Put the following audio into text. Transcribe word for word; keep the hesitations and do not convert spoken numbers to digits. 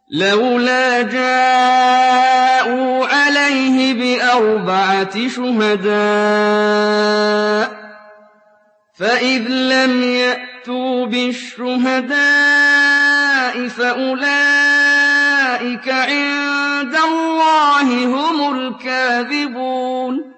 لَوْلَا جَاءُوا عَلَيْهِ بِأَرْبَعَةِ شُهَدَاءَ ۚ فَإِذْ لَمْ يَأْتُوا بِالشُّهَدَاءِ فَأُولَٰئِكَ عِندَ اللَّهِ هُمُ الْكَاذِبُونَ